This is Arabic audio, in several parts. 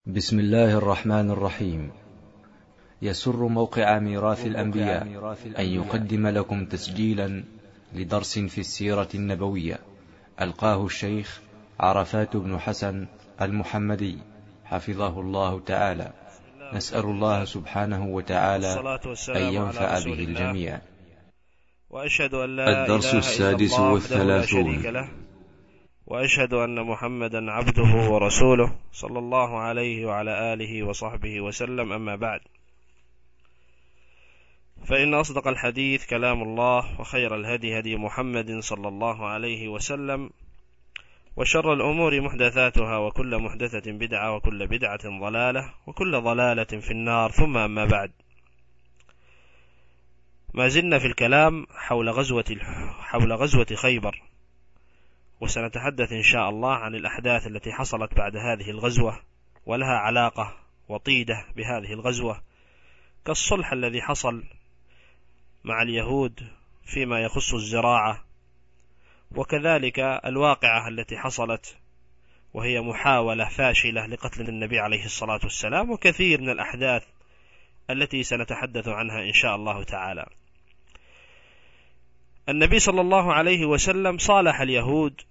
بسم الله الرحمن الرحيم. يسر موقع ميراث الأنبياء أن يقدم لكم تسجيلا لدرس في السيرة النبوية ألقاه الشيخ عرفات بن حسن المحمدي حفظه الله تعالى. نسأل الله سبحانه وتعالى أن ينفع به الجميع. وأشهد أن لا الدرس إله السادس إلا الله وحده لا شريك والثلاثون. له، وأشهد أن محمدا عبده ورسوله صلى الله عليه وعلى آله وصحبه وسلم. أما بعد، فإن أصدق الحديث كلام الله، وخير الهدي هدي محمد صلى الله عليه وسلم، وشر الأمور محدثاتها، وكل محدثة بدعة، وكل بدعة ضلالة، وكل ضلالة في النار. ثم أما بعد، ما زلنا في الكلام حول غزوة خيبر، وسنتحدث إن شاء الله عن الأحداث التي حصلت بعد هذه الغزوة ولها علاقة وطيدة بهذه الغزوة، كالصلح الذي حصل مع اليهود فيما يخص الزراعة، وكذلك الواقعة التي حصلت وهي محاولة فاشلة لقتل النبي عليه الصلاة والسلام، وكثير من الأحداث التي سنتحدث عنها إن شاء الله تعالى. النبي صلى الله عليه وسلم صالح اليهود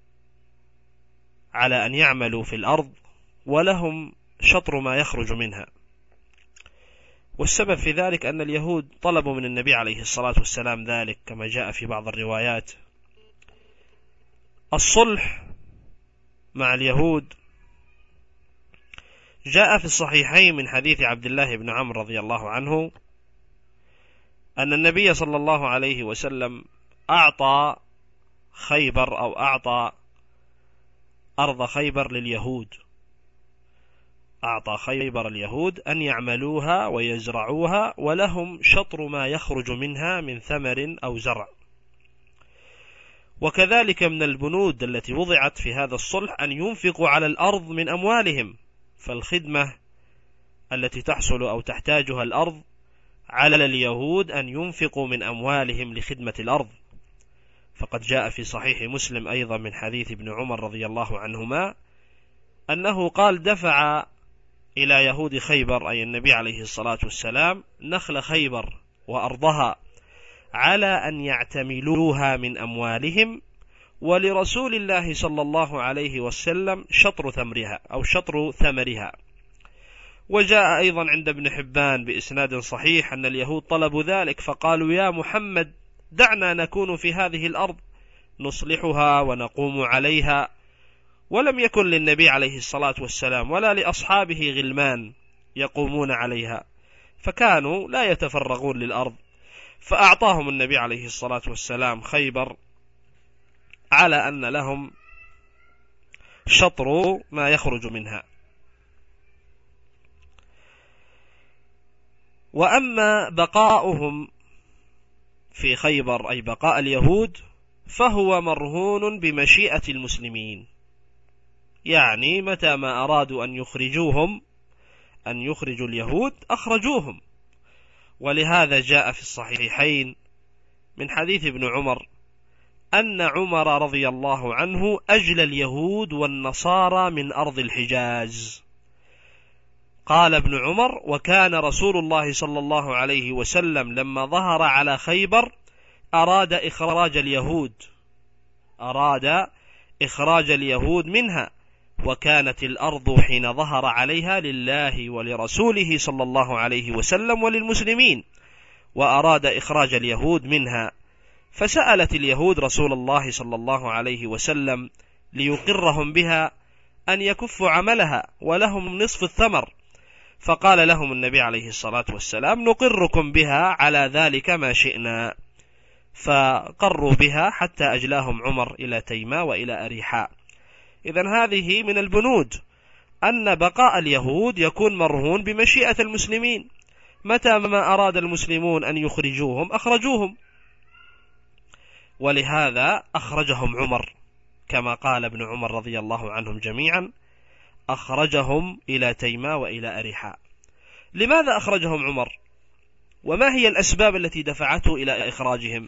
على أن يعملوا في الأرض ولهم شطر ما يخرج منها، والسبب في ذلك أن اليهود طلبوا من النبي عليه الصلاة والسلام ذلك، كما جاء في بعض الروايات. الصلح مع اليهود جاء في الصحيحين من حديث عبد الله بن عمرو رضي الله عنه أن النبي صلى الله عليه وسلم أعطى خيبر، أو أعطى أرض خيبر لليهود، أعطى خيبر اليهود أن يعملوها ويزرعوها، ولهم شطر ما يخرج منها من ثمر أو زرع. وكذلك من البنود التي وضعت في هذا الصلح أن ينفقوا على الأرض من أموالهم، فالخدمة التي تحصل أو تحتاجها الأرض على اليهود أن ينفقوا من أموالهم لخدمة الأرض. فقد جاء في صحيح مسلم أيضا من حديث ابن عمر رضي الله عنهما أنه قال: دفع إلى يهود خيبر، أي النبي عليه الصلاة والسلام، نخل خيبر وأرضها على أن يعتملوها من أموالهم، ولرسول الله صلى الله عليه وسلم شطر ثمرها أو شطر ثمرها. وجاء أيضا عند ابن حبان بإسناد صحيح أن اليهود طلبوا ذلك، فقالوا: يا محمد، دعنا نكون في هذه الأرض نصلحها ونقوم عليها. ولم يكن للنبي عليه الصلاة والسلام ولا لأصحابه غلمان يقومون عليها، فكانوا لا يتفرغون للأرض، فأعطاهم النبي عليه الصلاة والسلام خيبر على أن لهم شطر ما يخرج منها. وأما بقاؤهم في خيبر، أي بقاء اليهود، فهو مرهون بمشيئة المسلمين، يعني متى ما أرادوا أن يخرجوا اليهود أخرجوهم. ولهذا جاء في الصحيحين من حديث ابن عمر أن عمر رضي الله عنه أجلى اليهود والنصارى من أرض الحجاز. قال ابن عمر: وكان رسول الله صلى الله عليه وسلم لما ظهر على خيبر أراد إخراج اليهود منها، وكانت الأرض حين ظهر عليها لله ولرسوله صلى الله عليه وسلم وللمسلمين، وأراد إخراج اليهود منها، فسألت اليهود رسول الله صلى الله عليه وسلم ليقرهم بها أن يكفوا عملها ولهم نصف الثمر، فقال لهم النبي عليه الصلاة والسلام: نقركم بها على ذلك ما شئنا. فقروا بها حتى أجلاهم عمر إلى تيماء وإلى أريحاء. إذن هذه من البنود أن بقاء اليهود يكون مرهون بمشيئة المسلمين، متى ما أراد المسلمون أن يخرجوهم أخرجوهم. ولهذا أخرجهم عمر، كما قال ابن عمر رضي الله عنهم جميعا: أخرجهم إلى تيماء وإلى أريحاء. لماذا أخرجهم عمر؟ وما هي الأسباب التي دفعته إلى إخراجهم؟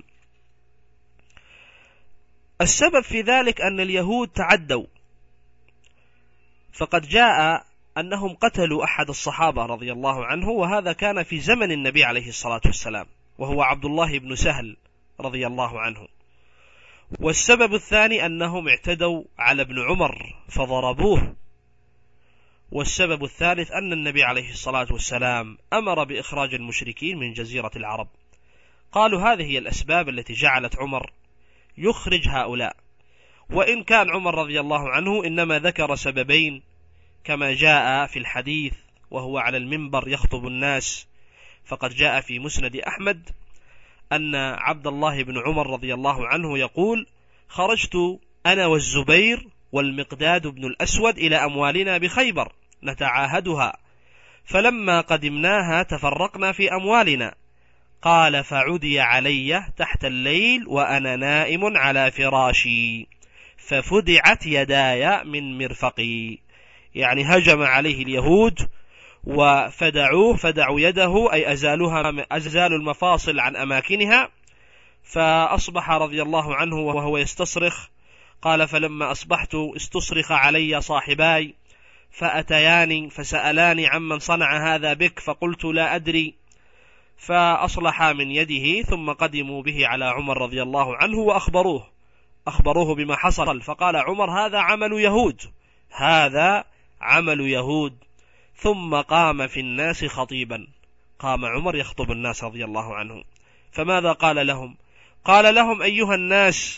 السبب في ذلك أن اليهود تعدوا، فقد جاء أنهم قتلوا أحد الصحابة رضي الله عنه، وهذا كان في زمن النبي عليه الصلاة والسلام، وهو عبد الله بن سهل رضي الله عنه. والسبب الثاني أنهم اعتدوا على ابن عمر فضربوه. والسبب الثالث أن النبي عليه الصلاة والسلام أمر بإخراج المشركين من جزيرة العرب. قالوا هذه هي الأسباب التي جعلت عمر يخرج هؤلاء، وإن كان عمر رضي الله عنه إنما ذكر سببين كما جاء في الحديث وهو على المنبر يخطب الناس، فقد جاء في مسند أحمد أن عبد الله بن عمر رضي الله عنه يقول: خرجت أنا والزبير والمقداد بن الأسود إلى أموالنا بخيبر نتعاهدها، فلما قدمناها تفرقنا في أموالنا. قال: فعدي علي تحت الليل وأنا نائم على فراشي، ففدعت يداي من مرفقي، يعني هجم عليه اليهود وفدعوه، فدعوا يده أي أزالوا المفاصل عن أماكنها، فأصبح رضي الله عنه وهو يستصرخ. قال: فلما أصبحت استصرخ علي صاحباي فأتياني فسألاني عمن صنع هذا بك، فقلت لا أدري، فأصلحا من يده، ثم قدموا به على عمر رضي الله عنه وأخبروه بما حصل، فقال عمر: هذا عمل يهود، هذا عمل يهود. ثم قام في الناس خطيبا، قام عمر يخطب الناس رضي الله عنه، فماذا قال لهم؟ قال لهم: أيها الناس،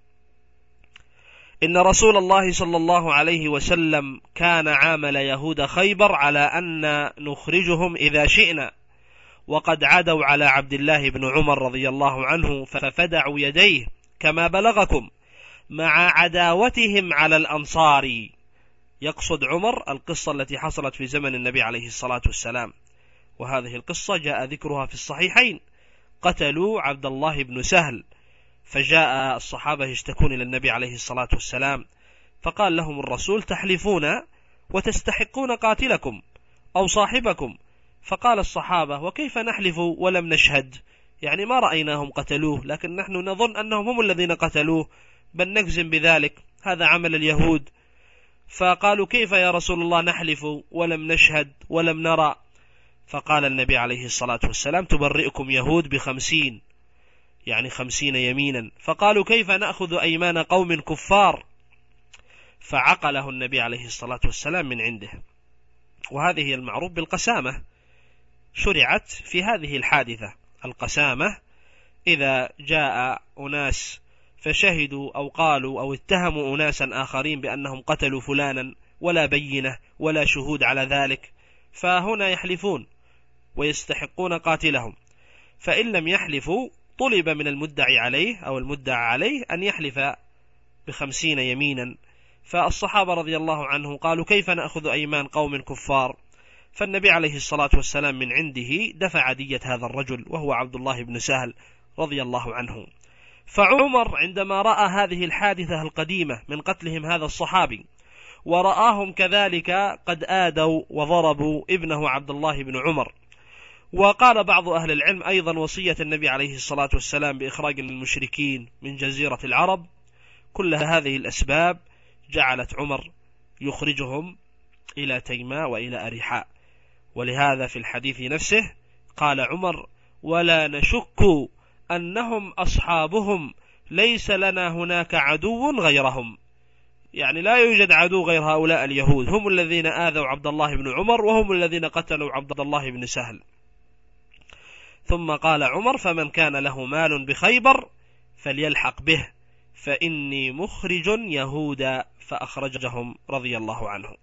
إن رسول الله صلى الله عليه وسلم كان عامل يهود خيبر على أن نخرجهم إذا شئنا، وقد عدوا على عبد الله بن عمر رضي الله عنه ففدعوا يديه كما بلغكم، مع عداوتهم على الأنصار. يقصد عمر القصة التي حصلت في زمن النبي عليه الصلاة والسلام، وهذه القصة جاء ذكرها في الصحيحين. قتلوا عبد الله بن سهل، فجاء الصحابة يشتكون إلى النبي عليه الصلاة والسلام، فقال لهم الرسول: تحلفون وتستحقون قاتلكم أو صاحبكم. فقال الصحابة: وكيف نحلف ولم نشهد؟ يعني ما رأيناهم قتلوه، لكن نحن نظن أنهم هم الذين قتلوه، بل نجزم بذلك، هذا عمل اليهود. فقالوا: كيف يا رسول الله نحلف ولم نشهد ولم نرى؟ فقال النبي عليه الصلاة والسلام: تبرئكم يهود ب50، يعني 50 يمينا. فقالوا: كيف نأخذ أيمان قوم كفار؟ فعقله النبي عليه الصلاة والسلام من عنده. وهذه هي المعروف بالقسامة، شرعت في هذه الحادثة. القسامة إذا جاء أناس فشهدوا أو قالوا أو اتهموا أناسا آخرين بأنهم قتلوا فلانا ولا بينة ولا شهود على ذلك، فهنا يحلفون ويستحقون قاتلهم، فإن لم يحلفوا طلب من المدعي عليه أو المدعى عليه أن يحلف ب50 يمينا. فالصحابة رضي الله عنه قالوا: كيف نأخذ أيمان قوم كفار؟ فالنبي عليه الصلاة والسلام من عنده دفع دية هذا الرجل وهو عبد الله بن سهل رضي الله عنه. فعمر عندما رأى هذه الحادثة القديمة من قتلهم هذا الصحابي، ورآهم كذلك قد آدوا وضربوا ابنه عبد الله بن عمر، وقال بعض أهل العلم أيضا وصية النبي عليه الصلاة والسلام بإخراج المشركين من جزيرة العرب، كل هذه الأسباب جعلت عمر يخرجهم إلى تيماء وإلى أريحاء. ولهذا في الحديث نفسه قال عمر: ولا نشك أنهم أصحابهم، ليس لنا هناك عدو غيرهم، يعني لا يوجد عدو غير هؤلاء اليهود، هم الذين آذوا عبد الله بن عمر وهم الذين قتلوا عبد الله بن سهل. ثم قال عمر: فمن كان له مال بخيبر فليلحق به، فإني مخرج يهودا، فأخرجهم رضي الله عنه.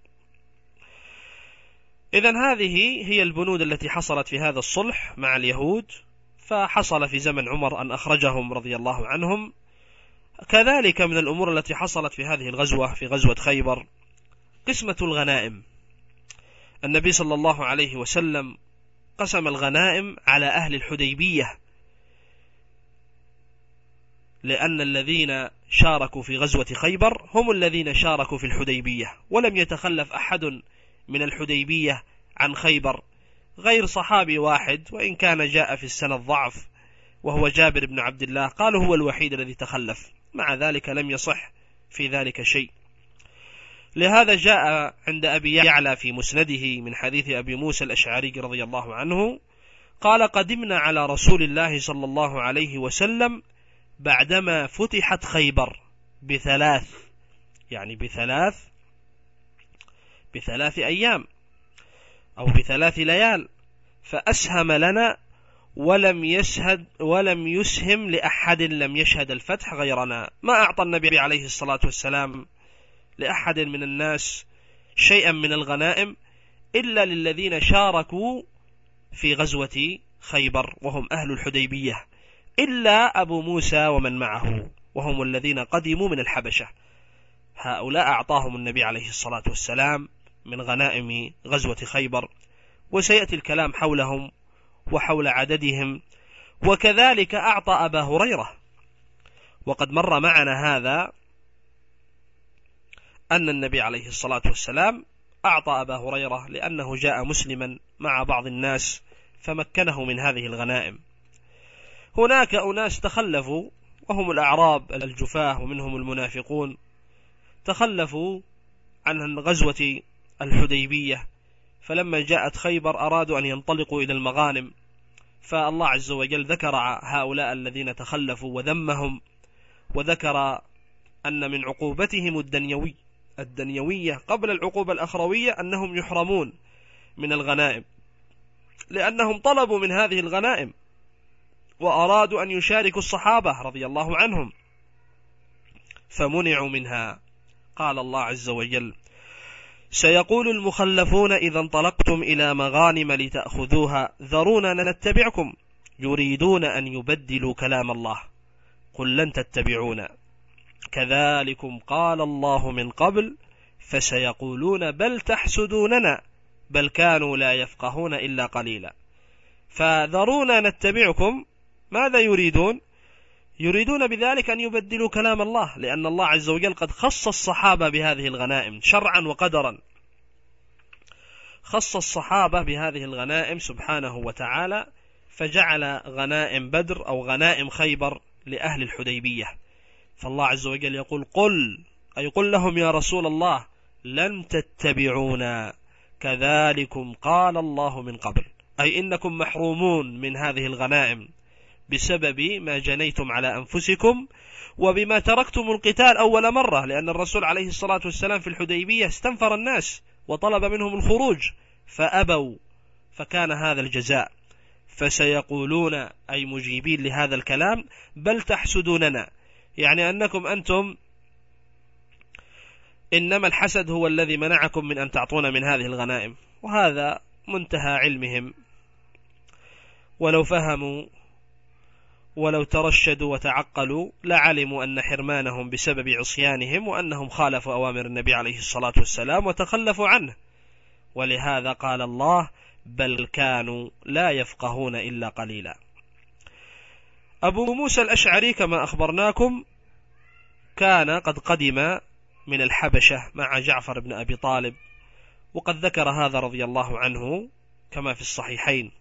إذن هذه هي البنود التي حصلت في هذا الصلح مع اليهود، فحصل في زمن عمر أن أخرجهم رضي الله عنهم. كذلك من الأمور التي حصلت في هذه الغزوة، في غزوة خيبر، قسمة الغنائم. النبي صلى الله عليه وسلم قسم الغنائم على أهل الحديبية، لأن الذين شاركوا في غزوة خيبر هم الذين شاركوا في الحديبية، ولم يتخلف أحد من الحديبية عن خيبر غير صحابي واحد، وإن كان جاء في السنة ضعف، وهو جابر بن عبد الله، قالوا هو الوحيد الذي تخلف، مع ذلك لم يصح في ذلك شيء. لهذا جاء عند أبي يعلى في مسنده من حديث أبي موسى الأشعري رضي الله عنه قال: قدمنا على رسول الله صلى الله عليه وسلم بعدما فتحت خيبر بثلاث، يعني بثلاث أيام أو بثلاث ليال، فأسهم لنا ولم يسهم لأحد لم يشهد الفتح غيرنا. ما أعطى النبي عليه الصلاة والسلام لأحد من الناس شيئا من الغنائم إلا للذين شاركوا في غزوة خيبر وهم أهل الحديبية، إلا أبو موسى ومن معه وهم الذين قدموا من الحبشة، هؤلاء أعطاهم النبي عليه الصلاة والسلام من غنائم غزوة خيبر، وسيأتي الكلام حولهم وحول عددهم. وكذلك أعطى أبا هريرة، وقد مر معنا هذا أن النبي عليه الصلاة والسلام أعطى أبا هريرة لأنه جاء مسلما مع بعض الناس فمكنه من هذه الغنائم. هناك أناس تخلفوا وهم الأعراب الجفاه ومنهم المنافقون، تخلفوا عن غزوة الحديبية، فلما جاءت خيبر أرادوا أن ينطلقوا إلى المغانم، فالله عز وجل ذكر هؤلاء الذين تخلفوا وذمهم، وذكر أن من عقوبتهم الدنيوية قبل العقوبة الأخروية أنهم يحرمون من الغنائم، لأنهم طلبوا من هذه الغنائم وأرادوا أن يشاركوا الصحابة رضي الله عنهم فمنعوا منها. قال الله عز وجل: سيقول المخلفون إذا انطلقتم إلى مغانم لتأخذوها ذرونا نتبعكم يريدون أن يبدلوا كلام الله قل لن تتبعونا كذلكم قال الله من قبل فسيقولون بل تحسدوننا بل كانوا لا يفقهون إلا قليلا. فذرونا نتبعكم ماذا يريدون؟ يريدون بذلك أن يبدلوا كلام الله، لأن الله عز وجل قد خص الصحابة بهذه الغنائم شرعا وقدرا، خص الصحابة بهذه الغنائم سبحانه وتعالى، فجعل غنائم بدر أو غنائم خيبر لأهل الحديبية. فالله عز وجل يقول قل لهم يا رسول الله لن تتبعونا كذلكم قال الله من قبل، أي إنكم محرومون من هذه الغنائم بسبب ما جنيتم على أنفسكم وبما تركتم القتال أول مرة، لأن الرسول عليه الصلاة والسلام في الحديبية استنفر الناس وطلب منهم الخروج فأبوا، فكان هذا الجزاء. فسيقولون أي مجيبين لهذا الكلام بل تحسدوننا، يعني أنكم أنتم إنما الحسد هو الذي منعكم من أن تعطونا من هذه الغنائم. وهذا منتهى علمهم، ولو فهموا ولو ترشدوا وتعقلوا لعلموا أن حرمانهم بسبب عصيانهم وأنهم خالفوا أوامر النبي عليه الصلاة والسلام وتخلفوا عنه. ولهذا قال الله بل كانوا لا يفقهون إلا قليلا. أبو موسى الأشعري كما أخبرناكم كان قد قدم من الحبشة مع جعفر بن أبي طالب، وقد ذكر هذا رضي الله عنه كما في الصحيحين،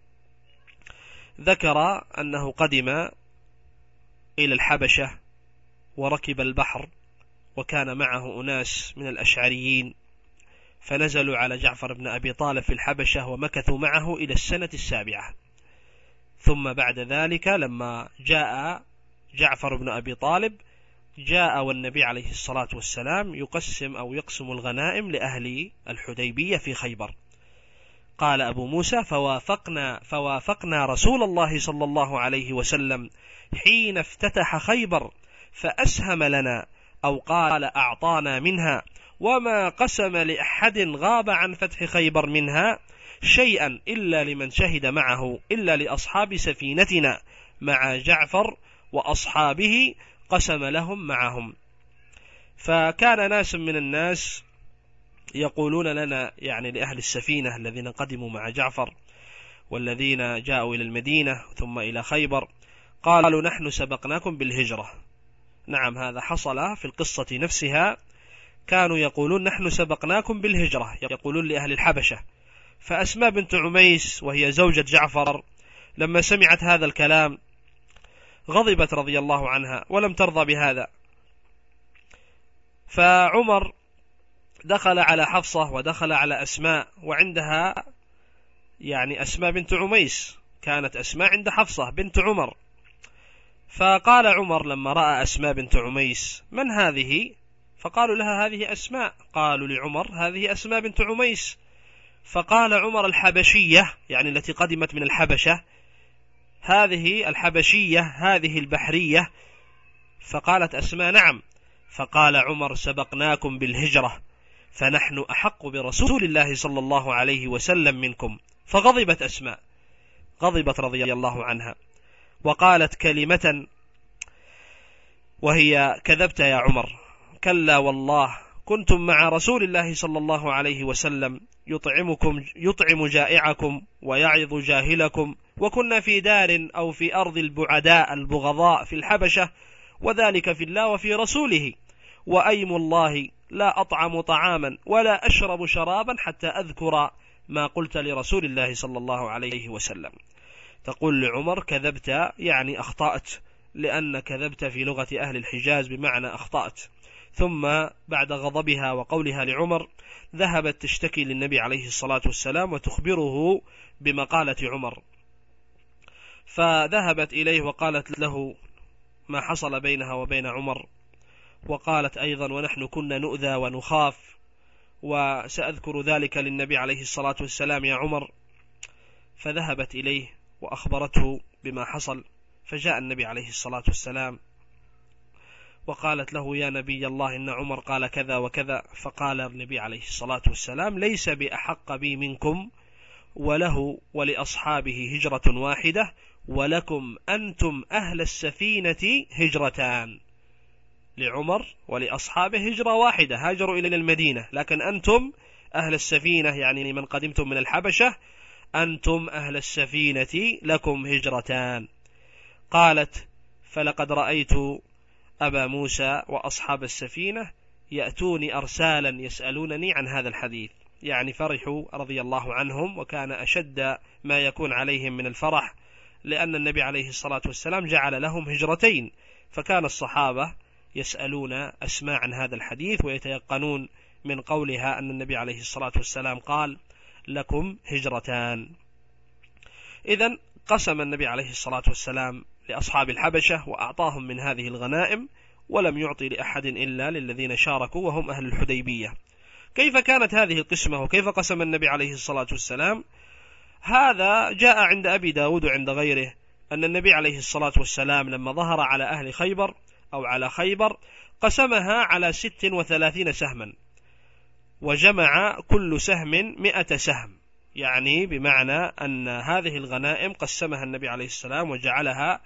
ذكر أنه قدم إلى الحبشة وركب البحر وكان معه أناس من الأشعريين، فنزلوا على جعفر بن أبي طالب في الحبشة ومكثوا معه إلى السنة 7. ثم بعد ذلك لما جاء جعفر بن أبي طالب جاء والنبي عليه الصلاة والسلام يقسم الغنائم لأهل الحديبية في خيبر. قال أبو موسى فوافقنا رسول الله صلى الله عليه وسلم حين افتتح خيبر فأسهم لنا أو قال أعطانا منها، وما قسم لأحد غاب عن فتح خيبر منها شيئا إلا لمن شهد معه إلا لأصحاب سفينتنا مع جعفر وأصحابه قسم لهم معهم. فكان ناس من الناس يقولون لنا يعني لأهل السفينة الذين قدموا مع جعفر والذين جاءوا إلى المدينة ثم إلى خيبر، قالوا نحن سبقناكم بالهجرة. نعم هذا حصل في القصة نفسها، كانوا يقولون نحن سبقناكم بالهجرة، يقولون لأهل الحبشة. فأسماء بنت عميس وهي زوجة جعفر لما سمعت هذا الكلام غضبت رضي الله عنها ولم ترضى بهذا. فعمر دخل على حفصة ودخل على أسماء، وعندها يعني أسماء بنت عميس، كانت أسماء عند حفصة بنت عمر. فقال عمر لما رأى أسماء بنت عميس: من هذه؟ فقالوا لها: هذه أسماء. قالوا لعمر: هذه أسماء بنت عميس. فقال عمر: الحبشية، يعني التي قدمت من الحبشة، هذه الحبشية، هذه البحرية. فقالت أسماء: نعم. فقال عمر: سبقناكم بالهجرة، فنحن أحق برسول الله صلى الله عليه وسلم منكم. فغضبت أسماء، غضبت رضي الله عنها، وقالت كلمة وهي: كذبت يا عمر، كلا والله كنتم مع رسول الله صلى الله عليه وسلم يطعم جائعكم ويعظ جاهلكم، وكنا في دار أو في أرض البعداء البغضاء في الحبشة، وذلك في الله وفي رسوله، وأيم الله لا أطعم طعاما ولا أشرب شرابا حتى أذكر ما قلت لرسول الله صلى الله عليه وسلم. تقول لعمر: كذبت، يعني أخطأت، لأن كذبت في لغة أهل الحجاز بمعنى أخطأت. ثم بعد غضبها وقولها لعمر ذهبت تشتكي للنبي عليه الصلاة والسلام وتخبره بمقالة عمر، فذهبت إليه وقالت له ما حصل بينها وبين عمر، وقالت أيضا: ونحن كنا نؤذى ونخاف، وسأذكر ذلك للنبي عليه الصلاة والسلام يا عمر. فذهبت إليه وأخبرته بما حصل، فجاء النبي عليه الصلاة والسلام وقالت له: يا نبي الله، إن عمر قال كذا وكذا. فقال النبي عليه الصلاة والسلام: ليس بأحق بي منكم، وله ولأصحابه هجرة واحدة، ولكم أنتم أهل السفينة هجرتان. لعمر ولأصحابه هجرة واحدة، هاجروا إلى المدينة، لكن أنتم أهل السفينة، يعني من قدمتم من الحبشة، أنتم أهل السفينة لكم هجرتان. قالت: فلقد رأيت أبا موسى وأصحاب السفينة يأتوني أرسالا يسألونني عن هذا الحديث، يعني فرحوا رضي الله عنهم، وكان أشد ما يكون عليهم من الفرح، لأن النبي عليه الصلاة والسلام جعل لهم هجرتين، فكان الصحابة يسألون أسماء عن هذا الحديث ويتيقنون من قولها أن النبي عليه الصلاة والسلام قال: لكم هجرتان. إذن قسم النبي عليه الصلاة والسلام لأصحاب الحبشة وأعطاهم من هذه الغنائم، ولم يعطي لأحد إلا للذين شاركوا وهم أهل الحديبية. كيف كانت هذه القسمة وكيف قسم النبي عليه الصلاة والسلام؟ هذا جاء عند أبي داود وعند غيره أن النبي عليه الصلاة والسلام لما ظهر على أهل خيبر أو على خيبر قسمها على 36 سهما، وجمع كل سهم 100 سهم، يعني بمعنى أن هذه الغنائم قسمها النبي عليه السلام وجعلها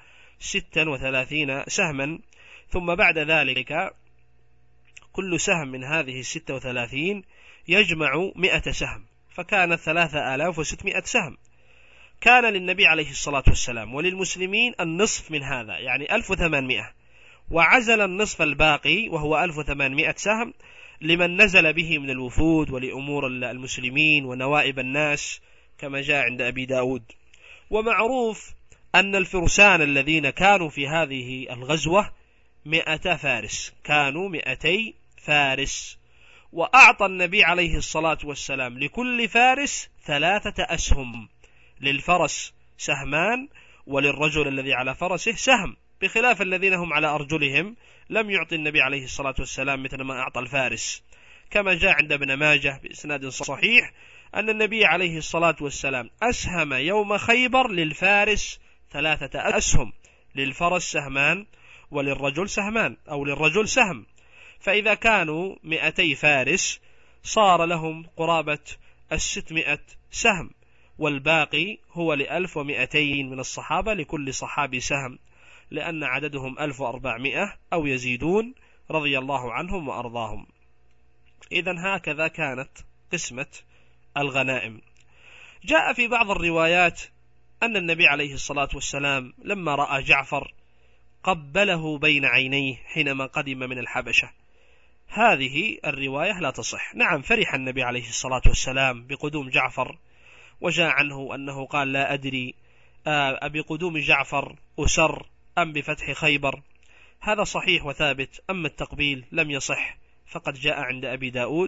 36 سهما، ثم بعد ذلك كل سهم من هذه 36 يجمع 100 سهم، فكانت 3600 سهم. كان للنبي عليه الصلاة والسلام وللمسلمين النصف من هذا، يعني 1800، وعزل النصف الباقي وهو 1800 سهم لمن نزل به من الوفود ولأمور المسلمين ونوائب الناس، كما جاء عند أبي داود. ومعروف أن الفرسان الذين كانوا في هذه الغزوة 100 فارس، كانوا 200 فارس، وأعطى النبي عليه الصلاة والسلام لكل فارس 3 أسهم، للفرس سهمان وللرجل الذي على فرسه سهم، بخلاف الذين هم على أرجلهم لم يعطي النبي عليه الصلاة والسلام مثل ما أعطى الفارس، كما جاء عند ابن ماجه بإسناد صحيح أن النبي عليه الصلاة والسلام أسهم يوم خيبر للفارس 3 أسهم، للفرس سهمان وللرجل سهمان أو للرجل سهم، فإذا كانوا 200 فارس صار لهم قرابة 600 سهم، والباقي هو 1200 من الصحابة، لكل صحابي سهم، لأن عددهم 1400 أو يزيدون رضي الله عنهم وأرضاهم. إذن هكذا كانت قسمة الغنائم. جاء في بعض الروايات أن النبي عليه الصلاة والسلام لما رأى جعفر قبله بين عينيه حينما قدم من الحبشة. هذه الرواية لا تصح. نعم، فرح النبي عليه الصلاة والسلام بقدوم جعفر، وجاء عنه أنه قال: لا أدري بقدوم جعفر أسر أم بفتح خيبر. هذا صحيح وثابت. أما التقبيل لم يصح، فقد جاء عند أبي داود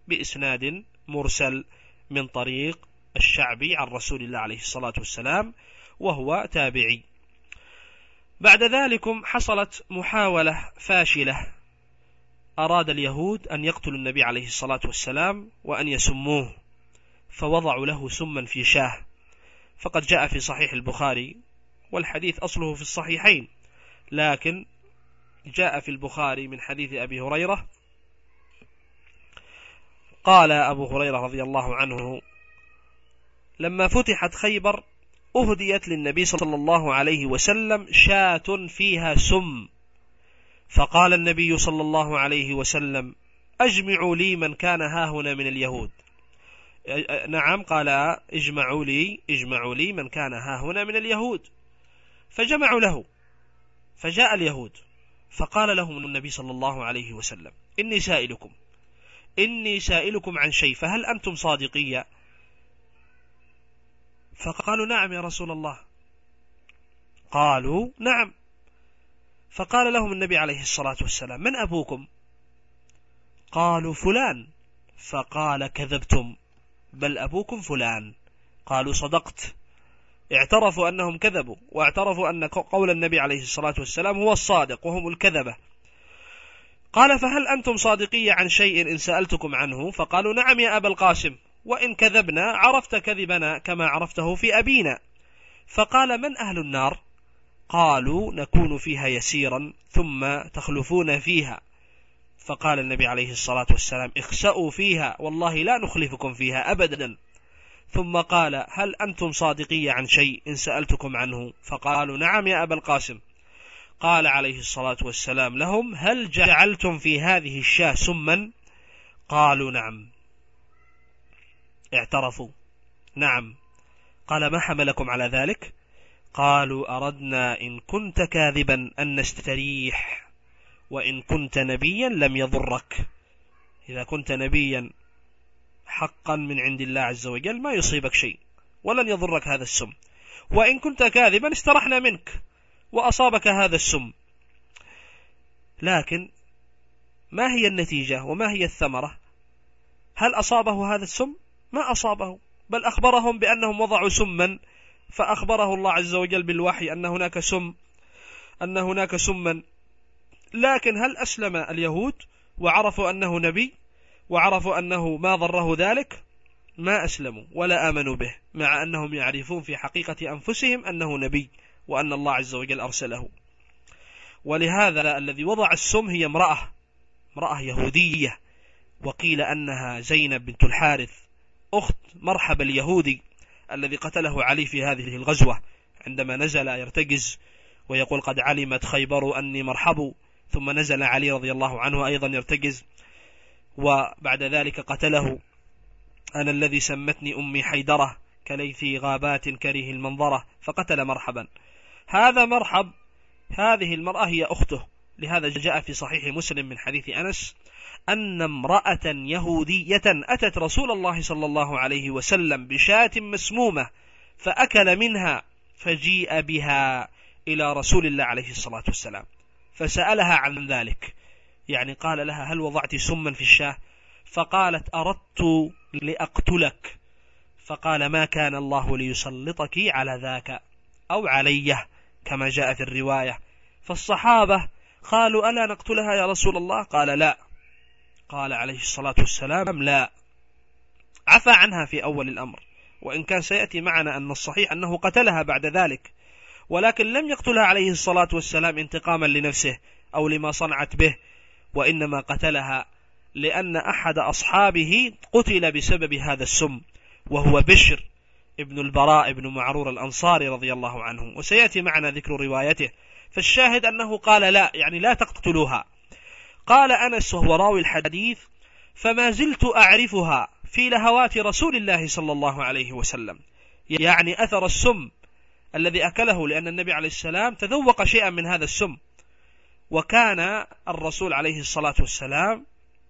بإسناد مرسل من طريق الشعبي عن رسول الله عليه الصلاة والسلام وهو تابعي. بعد ذلك حصلت محاولة فاشلة، أراد اليهود أن يقتلوا النبي عليه الصلاة والسلام وأن يسموه، فوضعوا له سما في شاه، فقد جاء في صحيح البخاري، والحديث أصله في الصحيحين، لكن جاء في البخاري من حديث أبي هريرة. قال أبو هريرة رضي الله عنه: لما فتحت خيبر أهديت للنبي صلى الله عليه وسلم شاة فيها سم، فقال النبي صلى الله عليه وسلم: أجمعوا لي من كان هاهنا من اليهود. نعم، قال: اجمعوا لي من كان هاهنا من اليهود. فجمعوا له، فجاء اليهود فقال لهم النبي صلى الله عليه وسلم: إني سائلكم عن شيء، فهل أنتم صادقية؟ فقالوا: نعم يا رسول الله. قالوا: نعم. فقال لهم النبي عليه الصلاة والسلام: من أبوكم؟ قالوا: فلان. فقال: كذبتم، بل أبوكم فلان. قالوا: صدقت. اعترفوا أنهم كذبوا، واعترفوا أن قول النبي عليه الصلاة والسلام هو الصادق وهم الكذبة. قال: فهل أنتم صادقية عن شيء إن سألتكم عنه؟ فقالوا: نعم يا أبا القاسم، وإن كذبنا عرفت كذبنا كما عرفته في أبينا. فقال: من أهل النار؟ قالوا: نكون فيها يسيرا ثم تخلفون فيها. فقال النبي عليه الصلاة والسلام: اخسأوا فيها، والله لا نخلفكم فيها أبدا. ثم قال: هل أنتم صادقية عن شيء إن سألتكم عنه؟ فقالوا: نعم يا أبا القاسم. قال عليه الصلاة والسلام لهم: هل جعلتم في هذه الشاة سما؟ قالوا: نعم. اعترفوا: نعم. قال: ما حملكم على ذلك؟ قالوا: أردنا إن كنت كاذبا أن نستريح، وإن كنت نبيا لم يضرك. إذا كنت نبيا حقا من عند الله عز وجل ما يصيبك شيء ولن يضرك هذا السم، وإن كنت كاذبا استرحنا منك وأصابك هذا السم. لكن ما هي النتيجة وما هي الثمرة؟ هل أصابه هذا السم؟ ما أصابه، بل أخبرهم بأنهم وضعوا سما، فأخبره الله عز وجل بالوحي أن هناك سما. لكن هل أسلم اليهود وعرفوا أنه نبي وعرفوا أنه ما ضره ذلك؟ ما أسلموا ولا آمنوا به، مع أنهم يعرفون في حقيقة أنفسهم أنه نبي وأن الله عز وجل أرسله. ولهذا الذي وضع السم هي امرأة يهودية، وقيل أنها زينب بنت الحارث أخت مرحب اليهودي الذي قتله علي في هذه الغزوة، عندما نزل يرتجز ويقول: قد علمت خيبر أني مرحب. ثم نزل علي رضي الله عنه أيضا يرتجز، وبعد ذلك قتله: أنا الذي سمتني أمي حيدرة كليثي غابات كريه المنظرة. فقتل مرحبا. هذا مرحب، هذه المرأة هي أخته. لهذا جاء في صحيح مسلم من حديث أنس أن امرأة يهودية أتت رسول الله صلى الله عليه وسلم بشاة مسمومة فأكل منها، فجيء بها إلى رسول الله عليه الصلاة والسلام فسألها عن ذلك، يعني قال لها: هل وضعت سما في الشاة؟ فقالت: أردت لأقتلك. فقال: ما كان الله ليسلطك على ذاك أو عليه كما جاء في الرواية. فالصحابة قالوا: ألا نقتلها يا رسول الله؟ قال: لا. قال عليه الصلاة والسلام: لا. عفى عنها في أول الأمر، وإن كان سيأتي معنا أن الصحيح أنه قتلها بعد ذلك، ولكن لم يقتلها عليه الصلاة والسلام انتقاما لنفسه أو لما صنعت به، وإنما قتلها لأن أحد أصحابه قتل بسبب هذا السم، وهو بشر ابن البراء ابن معرور الأنصاري رضي الله عنه، وسيأتي معنا ذكر روايته. فالشاهد أنه قال: لا، يعني لا تقتلوها. قال أنس وهو راوي الحديث: فما زلت أعرفها في لهوات رسول الله صلى الله عليه وسلم، يعني أثر السم الذي أكله، لأن النبي عليه السلام تذوق شيئا من هذا السم، وكان الرسول عليه الصلاة والسلام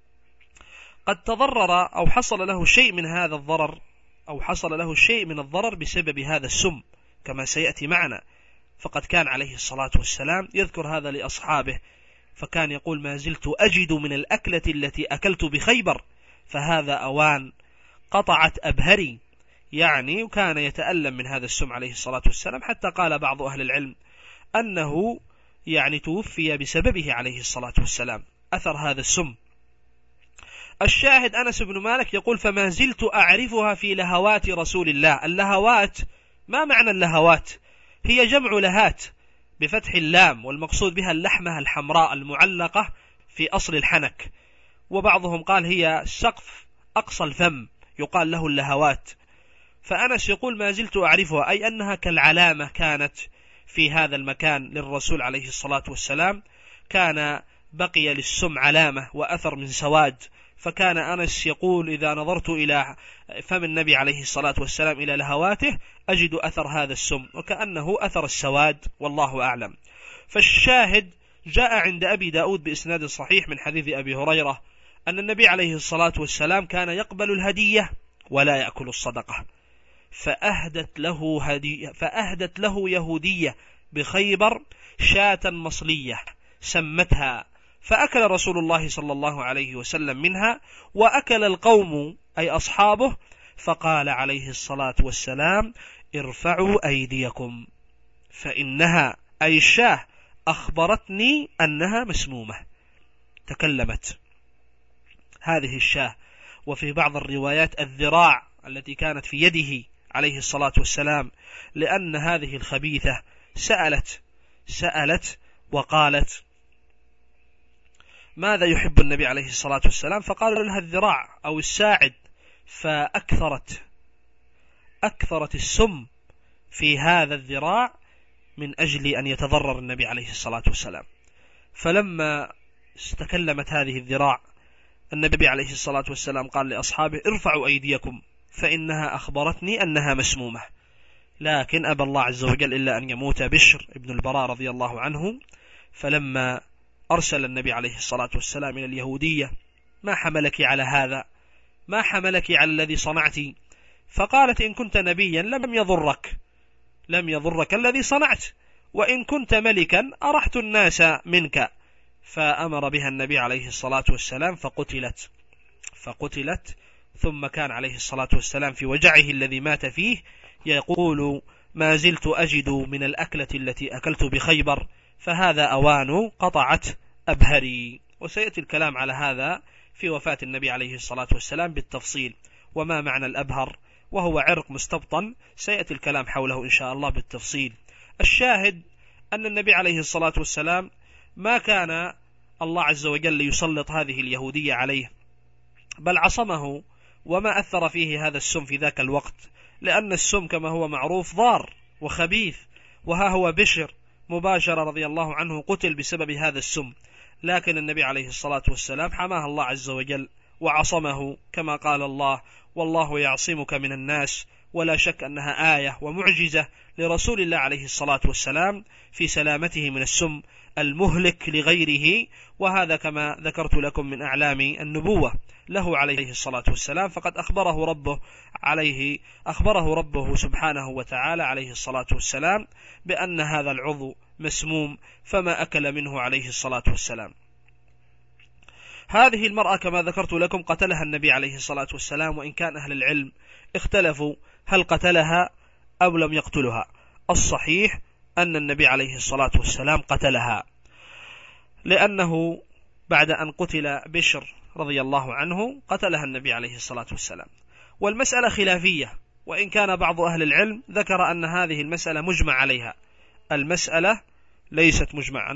قد تضرر أو حصل له شيء من هذا الضرر، أو حصل له شيء من الضرر بسبب هذا السم كما سيأتي معنا. فقد كان عليه الصلاة والسلام يذكر هذا لأصحابه، فكان يقول: ما زلت أجد من الأكلة التي أكلت بخيبر فهذا أوان. قطعت أبهري، يعني كان يتألم من هذا السم عليه الصلاة والسلام، حتى قال بعض أهل العلم أنه يعني توفي بسببه عليه الصلاة والسلام، أثر هذا السم. الشاهد أنس بن مالك يقول: فما زلت أعرفها في لهوات رسول الله. اللهوات، ما معنى اللهوات؟ هي جمع لهات بفتح اللام، والمقصود بها اللحمة الحمراء المعلقة في أصل الحنك، وبعضهم قال هي سقف أقصى الفم يقال له اللهوات. فأنس يقول: ما زلت أعرفها، أي أنها كالعلامة كانت في هذا المكان للرسول عليه الصلاة والسلام، كان بقي للسم علامة وأثر من سواد. فكان أنس يقول: إذا نظرت إلى فم النبي عليه الصلاة والسلام إلى لهواته أجد أثر هذا السم، وكأنه أثر السواد، والله أعلم. فالشاهد جاء عند أبي داود بإسناد صحيح من حديث أبي هريرة أن النبي عليه الصلاة والسلام كان يقبل الهدية ولا يأكل الصدقة، فأهدت له يهودية بخيبر شاة مصلية سمتها، فأكل رسول الله صلى الله عليه وسلم منها، وأكل القوم أي أصحابه، فقال عليه الصلاة والسلام: ارفعوا أيديكم فإنها أي الشاه أخبرتني أنها مسمومة. تكلمت هذه الشاه. وفي بعض الروايات الذراع التي كانت في يده عليه الصلاة والسلام، لأن هذه الخبيثة سألت وقالت: ماذا يحب النبي عليه الصلاة والسلام؟ فقالوا لها الذراع أو الساعد، فأكثرت السم في هذا الذراع من أجل أن يتضرر النبي عليه الصلاة والسلام. فلما تكلمت هذه الذراع، النبي عليه الصلاة والسلام قال لأصحابه: ارفعوا أيديكم فإنها أخبرتني أنها مسمومة. لكن أبى الله عز وجل إلا أن يموت بشر ابن البراء رضي الله عنه، فلما أرسل النبي عليه الصلاة والسلام إلى اليهودية: ما حملك على هذا؟ ما حملك على الذي صنعت؟ فقالت: إن كنت نبيا لم يضرك الذي صنعت، وإن كنت ملكا أرحت الناس منك. فأمر بها النبي عليه الصلاة والسلام فقتلت. ثم كان عليه الصلاة والسلام في وجعه الذي مات فيه يقول: ما زلت أجد من الأكلة التي أكلت بخيبر، فهذا أوان قطعت أبهري. وسيأتي الكلام على هذا في وفاة النبي عليه الصلاة والسلام بالتفصيل، وما معنى الأبهر، وهو عرق مستبطن، سيأتي الكلام حوله إن شاء الله بالتفصيل. الشاهد أن النبي عليه الصلاة والسلام ما كان الله عز وجل يسلط هذه اليهودية عليه، بل عصمه، وما أثر فيه هذا السم في ذاك الوقت، لأن السم كما هو معروف ضار وخبيث. وها هو بشر مباشرة رضي الله عنه قتل بسبب هذا السم، لكن النبي عليه الصلاة والسلام حماه الله عز وجل وعصمه، كما قال الله: والله يعصمك من الناس. ولا شك أنها آية ومعجزة لرسول الله عليه الصلاة والسلام في سلامته من السم المهلك لغيره. وهذا كما ذكرت لكم من أعلام النبوة له عليه الصلاة والسلام، فقد أخبره ربه سبحانه وتعالى عليه الصلاة والسلام بأن هذا العضو مسموم، فما أكل منه عليه الصلاة والسلام. هذه المرأة كما ذكرت لكم قتلها النبي عليه الصلاة والسلام، وإن كان أهل العلم اختلفوا هل قتلها أو لم يقتلها. الصحيح أن النبي عليه الصلاة والسلام قتلها، لأنه بعد أن قتل بشر رضي الله عنه قتلها النبي عليه الصلاة والسلام. والمسألة خلافية، وإن كان بعض أهل العلم ذكر أن هذه المسألة مجمع عليها. المسألة ليست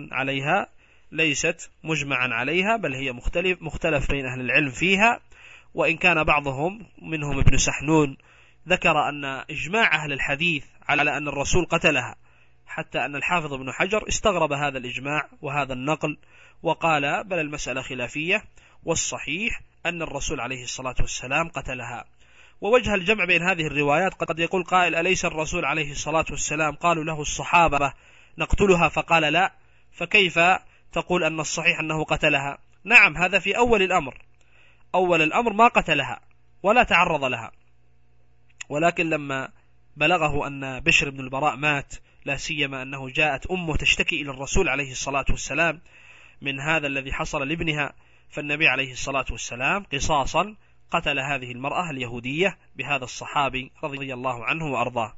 مجمعا عليها، بل هي مختلف بين أهل العلم فيها. وإن كان بعضهم منهم ابن سحنون ذكر أن إجماع أهل الحديث على أن الرسول قتلها، حتى أن الحافظ ابن حجر استغرب هذا الإجماع وهذا النقل، وقال: بل المسألة خلافية، والصحيح أن الرسول عليه الصلاة والسلام قتلها. ووجه الجمع بين هذه الروايات، قد يقول قائل: أليس الرسول عليه الصلاة والسلام قالوا له الصحابة نقتلها فقال لا، فكيف تقول أن الصحيح أنه قتلها؟ نعم، هذا في أول الأمر ما قتلها ولا تعرض لها، ولكن لما بلغه أن بشر بن البراء مات، لا سيما أنه جاءت أمه تشتكي إلى الرسول عليه الصلاة والسلام من هذا الذي حصل لابنها، فالنبي عليه الصلاة والسلام قصاصا قتل هذه المرأة اليهودية بهذا الصحابي رضي الله عنه وأرضاه.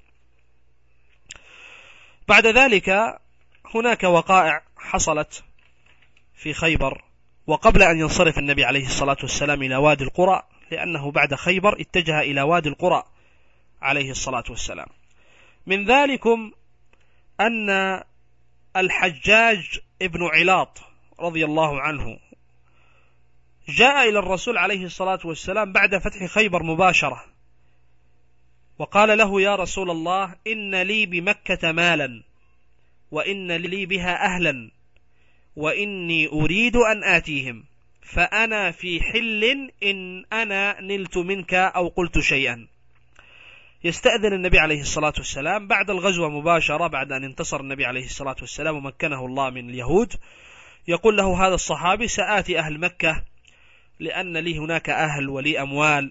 بعد ذلك هناك وقائع حصلت في خيبر وقبل أن ينصرف النبي عليه الصلاة والسلام إلى وادي القرى، لأنه بعد خيبر اتجه إلى وادي القرى عليه الصلاة والسلام. من ذلكم أن الحجاج ابن علاط رضي الله عنه جاء إلى الرسول عليه الصلاة والسلام بعد فتح خيبر مباشرة وقال له: يا رسول الله، إن لي بمكة مالا وإن لي بها أهلا وإني أريد أن آتيهم، فأنا في حل إن أنا نلت منك أو قلت شيئا. يستأذن النبي عليه الصلاة والسلام بعد الغزوة مباشرة، بعد أن انتصر النبي عليه الصلاة والسلام ومكنه الله من اليهود، يقول له هذا الصحابي: سآتي أهل مكة لأن لي هناك أهل ولي أموال،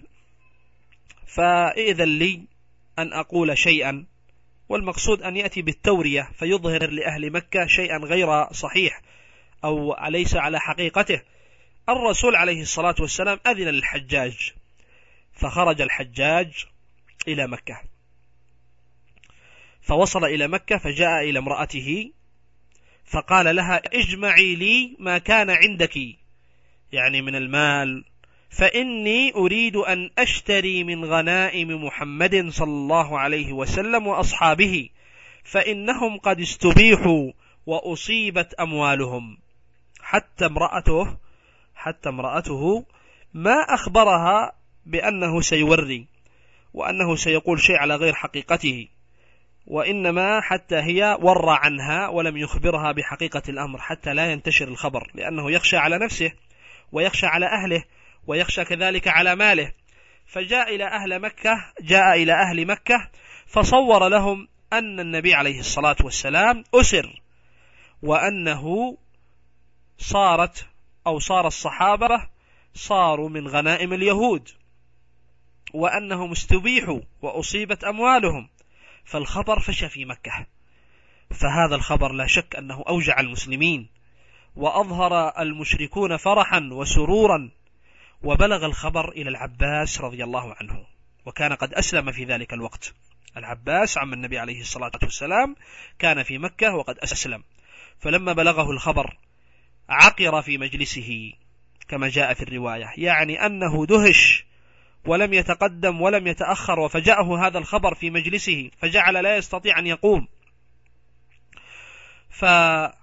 فإذن لي أن أقول شيئا. والمقصود أن يأتي بالتورية فيظهر لأهل مكة شيئا غير صحيح أو ليس على حقيقته. الرسول عليه الصلاة والسلام أذن للحجاج، فخرج الحجاج إلى مكة، فوصل إلى مكة فجاء إلى امرأته فقال لها: اجمعي لي ما كان عندك، يعني من المال، فإني أريد أن أشتري من غنائم محمد صلى الله عليه وسلم وأصحابه، فإنهم قد استبيحوا وأصيبت أموالهم. حتى امرأته ما أخبرها بأنه سيوري وأنه سيقول شيء على غير حقيقته، وإنما حتى هي ورى عنها ولم يخبرها بحقيقة الأمر حتى لا ينتشر الخبر، لأنه يخشى على نفسه ويخشى على أهله ويخشى كذلك على ماله. فجاء إلى أهل مكة فصور لهم أن النبي عليه الصلاة والسلام أسر، وأنه صار الصحابة صاروا من غنائم اليهود، وأنهم استبيحوا وأصيبت أموالهم. فالخبر فشى في مكة، فهذا الخبر لا شك أنه أوجع المسلمين، وأظهر المشركون فرحا وسرورا، وبلغ الخبر إلى العباس رضي الله عنه، وكان قد أسلم في ذلك الوقت. العباس عم النبي عليه الصلاة والسلام كان في مكة وقد أسلم، فلما بلغه الخبر عقر في مجلسه كما جاء في الرواية، يعني أنه دهش ولم يتقدم ولم يتأخر، وفجأه هذا الخبر في مجلسه فجعل لا يستطيع أن يقوم. فأخذ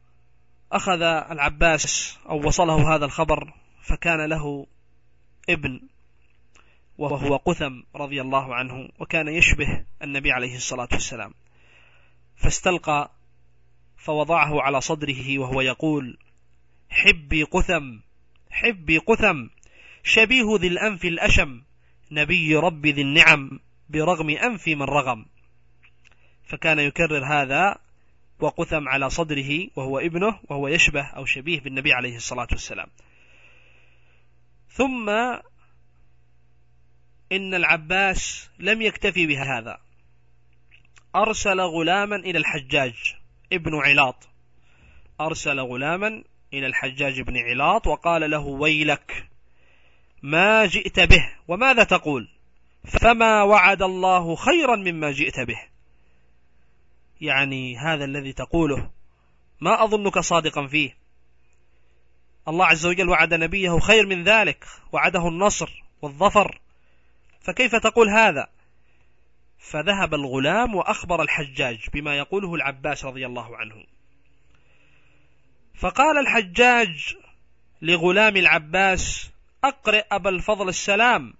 العباس أو وصله هذا الخبر، فكان له ابن وهو قثم رضي الله عنه، وكان يشبه النبي عليه الصلاة والسلام، فاستلقى فوضعه على صدره وهو يقول: حبي قثم، حبي قثم، شبيه ذي الأنف الأشم، نبي رب ذي النعم، برغم أنف من رغم. فكان يكرر هذا وقثم على صدره وهو ابنه، وهو يشبه أو شبيه بالنبي عليه الصلاة والسلام. ثم إن العباس لم يكتفي بهذا، أرسل غلاما إلى الحجاج ابن علاط، أرسل غلاما إلى الحجاج بن علاط وقال له: ويلك، ما جئت به وماذا تقول؟ فما وعد الله خيرا مما جئت به، يعني هذا الذي تقوله ما أظنك صادقا فيه، الله عز وجل وعد نبيه خير من ذلك، وعده النصر والظفر، فكيف تقول هذا؟ فذهب الغلام وأخبر الحجاج بما يقوله العباس رضي الله عنه. فقال الحجاج لغلام العباس: أقرئ أبا الفضل السلام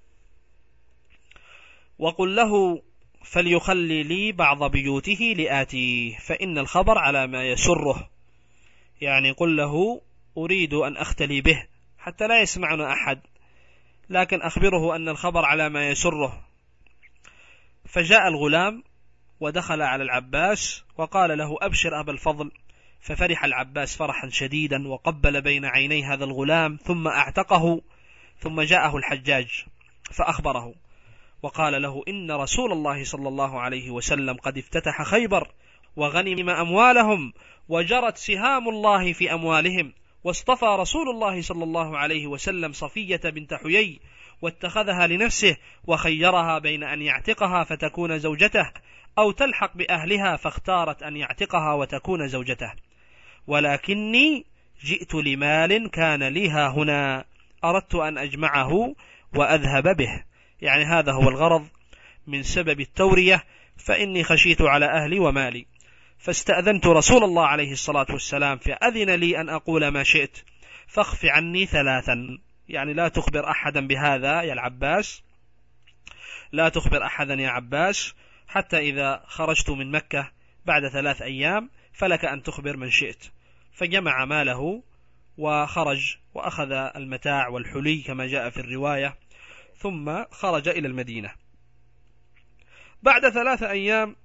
وقل له فليخلي لي بعض بيوته لآتيه، فإن الخبر على ما يسره، يعني قل له أريد أن أختلي به حتى لا يسمعنا أحد، لكن أخبره أن الخبر على ما يسره. فجاء الغلام ودخل على العباس وقال له: أبشر أبا الفضل. ففرح العباس فرحا شديدا وقبل بين عيني هذا الغلام ثم أعتقه، ثم جاءه الحجاج فأخبره وقال له: إن رسول الله صلى الله عليه وسلم قد افتتح خيبر وغنم أموالهم وجرت سهام الله في أموالهم، واصطفى رسول الله صلى الله عليه وسلم صفية بنت حيي واتخذها لنفسه وخيرها بين أن يعتقها فتكون زوجته أو تلحق بأهلها فاختارت أن يعتقها وتكون زوجته، ولكني جئت لمال كان لي ها هنا أردت أن أجمعه وأذهب به، يعني هذا هو الغرض من سبب التورية، فإني خشيت على أهلي ومالي، فاستأذنت رسول الله عليه الصلاة والسلام فأذن لي أن أقول ما شئت، فاخف عني 3، يعني لا تخبر أحدا بهذا يا العباس، لا تخبر أحدا يا عباس، حتى إذا خرجت من مكة بعد 3 أيام فلك أن تخبر من شئت. فجمع ماله وخرج وأخذ المتاع والحلي كما جاء في الرواية، ثم خرج إلى المدينة. بعد 3 أيام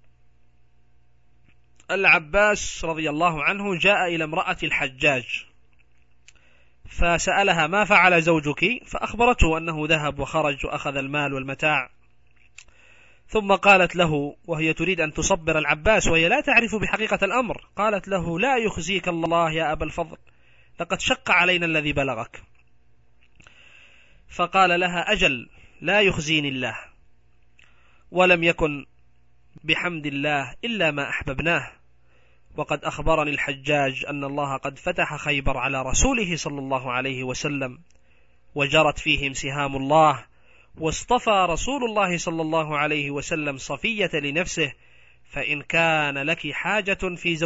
العباس رضي الله عنه جاء إلى امرأة الحجاج فسألها ما فعل زوجك، فأخبرته أنه ذهب وخرج وأخذ المال والمتاع، ثم قالت له وهي تريد أن تصبر العباس وهي لا تعرف بحقيقة الأمر، قالت له لا يخزيك الله يا أبا الفضل، لقد شق علينا الذي بلغك. فقال لها أجل لا يخزيني الله، ولم يكن بحمد الله إلا ما أحببناه، وقد أخبرني الحجاج أن الله قد فتح خيبر على رسوله صلى الله عليه وسلم وجرت فيهم سهام الله، واصطفى رسول الله صلى الله عليه وسلم صفية لنفسه، فإن كان لك حاجة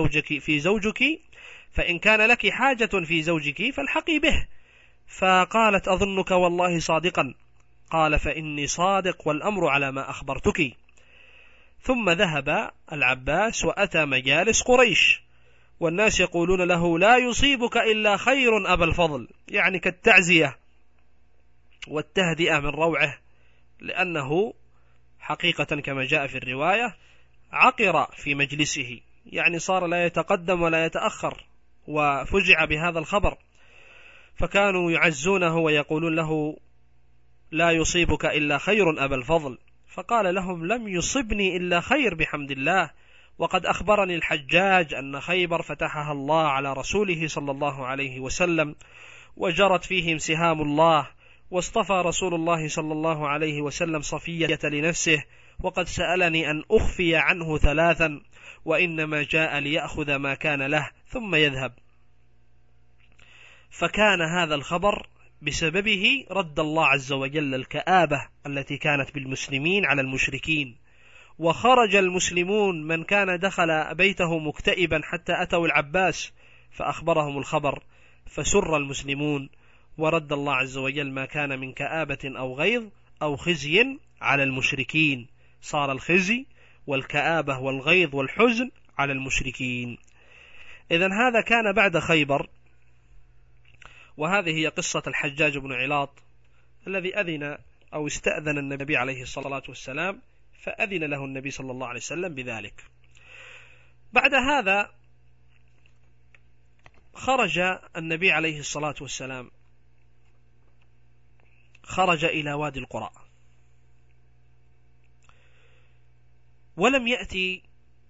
في زوجك فالحقي به. فقالت أظنك والله صادقا، قال فإني صادق والأمر على ما أخبرتك. ثم ذهب العباس وأتى مجالس قريش والناس يقولون له لا يصيبك إلا خير أبا الفضل، يعني كالتعزية والتهدئة من روعه، لأنه حقيقة كما جاء في الرواية عقر في مجلسه، يعني صار لا يتقدم ولا يتأخر، وفجع بهذا الخبر، فكانوا يعزونه ويقولون له لا يصيبك إلا خير أبا الفضل، فقال لهم لم يصبني إلا خير بحمد الله، وقد أخبرني الحجاج أن خيبر فتحها الله على رسوله صلى الله عليه وسلم وجرت فيهم سهام الله، واصطفى رسول الله صلى الله عليه وسلم صفية لنفسه، وقد سألني أن أخفي عنه 3، وإنما جاء ليأخذ ما كان له ثم يذهب. فكان هذا الخبر بسببه رد الله عز وجل الكآبة التي كانت بالمسلمين على المشركين، وخرج المسلمون من كان دخل بيته مكتئبا حتى أتوا العباس فأخبرهم الخبر، فسر المسلمون، ورد الله عز وجل ما كان من كآبة أو غيظ أو خزي على المشركين، صار الخزي والكآبة والغيظ والحزن على المشركين. إذن هذا كان بعد خيبر، وهذه هي قصة الحجاج بن علاط الذي أذن أو استأذن النبي عليه الصلاة والسلام، فأذن له النبي صلى الله عليه وسلم بذلك. بعد هذا خرج النبي عليه الصلاة والسلام، خرج إلى وادي القرى، ولم يأتي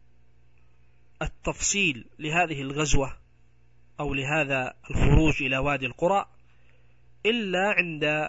التفصيل لهذه الغزوة أو لهذا الخروج إلى وادي القرى إلا عند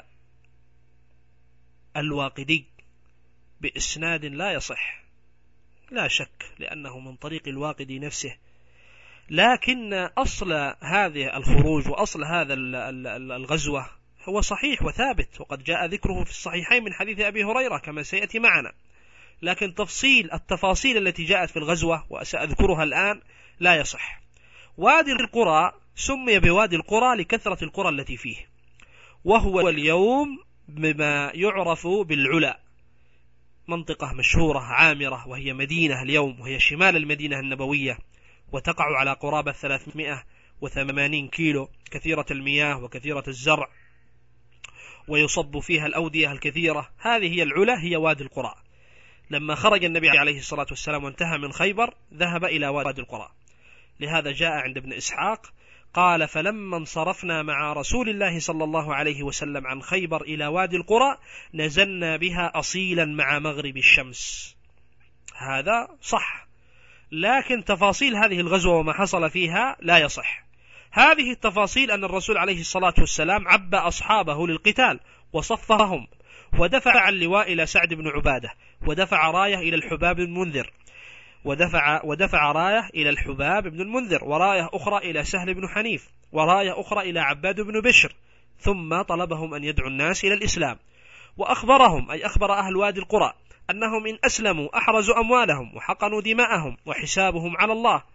الواقدي بإسناد لا يصح لا شك، لأنه من طريق الواقدي نفسه، لكن أصل هذه الخروج وأصل هذا الغزوة هو صحيح وثابت، وقد جاء ذكره في الصحيحين من حديث أبي هريرة كما سيأتي معنا، لكن التفاصيل التي جاءت في الغزوة وسأذكرها الآن لا يصح. وادي القرى سمي بوادي القرى لكثرة القرى التي فيه، وهو اليوم بما يعرف بالعلا، منطقة مشهورة عامرة، وهي مدينة اليوم، وهي شمال المدينة النبوية، وتقع على قرابة 380 كيلو، كثيرة المياه وكثيرة الزرع، ويصب فيها الأودية الكثيرة. هذه هي العلا، هي وادي القرى. لما خرج النبي عليه الصلاة والسلام وانتهى من خيبر ذهب إلى وادي القرى، لهذا جاء عند ابن إسحاق قال فلما انصرفنا مع رسول الله صلى الله عليه وسلم عن خيبر إلى وادي القرى نزلنا بها أصيلا مع مغرب الشمس. هذا صح، لكن تفاصيل هذه الغزوة وما حصل فيها لا يصح. هذه التفاصيل أن الرسول عليه الصلاة والسلام عبى أصحابه للقتال، وصفهم، ودفع اللواء إلى سعد بن عبادة، ودفع راية إلى الحباب بن المنذر، ودفع راية إلى الحباب بن المنذر، وراية أخرى إلى سهل بن حنيف، وراية أخرى إلى عباد بن بشر، ثم طلبهم أن يدعوا الناس إلى الإسلام، وأخبرهم أي أخبر أهل وادي القرى أنهم إن أسلموا أحرزوا أموالهم وحقنوا دماءهم وحسابهم على الله.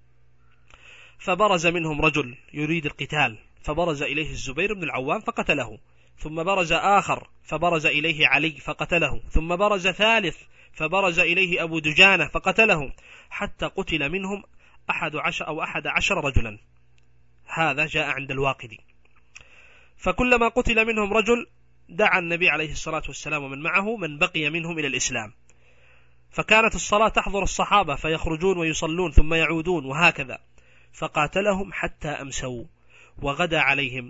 فبرز منهم رجل يريد القتال، فبرز إليه الزبير بن العوام فقتله، ثم برز آخر فبرز إليه علي فقتله، ثم برز ثالث فبرز إليه أبو دجانة فقتله، حتى قتل منهم 11 رجلا. هذا جاء عند الواقدي. فكلما قتل منهم رجل دعا النبي عليه الصلاة والسلام ومن معه من بقي منهم إلى الإسلام، فكانت الصلاة تحضر الصحابة فيخرجون ويصلون ثم يعودون وهكذا، فقاتلهم حتى أمسوا وغدا عليهم،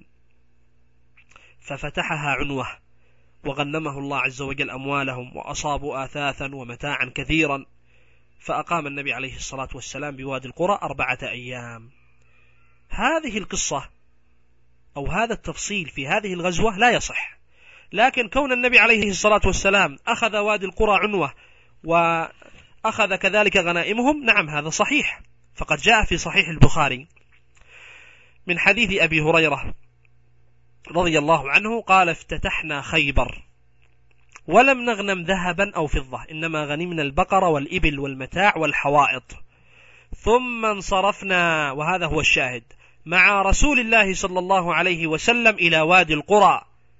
ففتحها عنوة، وغنمه الله عز وجل أموالهم، وأصابوا آثاثا ومتاعا كثيرا. فأقام النبي عليه الصلاة والسلام بوادي القرى 4 أيام. هذه القصة أو هذا التفصيل في هذه الغزوة لا يصح، لكن كون النبي عليه الصلاة والسلام أخذ وادي القرى عنوة وأخذ كذلك غنائمهم، نعم هذا صحيح. فقد جاء في صحيح البخاري من حديث أبي هريرة رضي الله عنه قال: افتتحنا خيبر ولم نغنم ذهبا أو فضة، إنما غنمنا البقر والإبل والمتاع والحوائط، ثم انصرفنا، وهذا هو الشاهد، مع رسول الله صلى الله عليه وسلم إلى وادي القرى.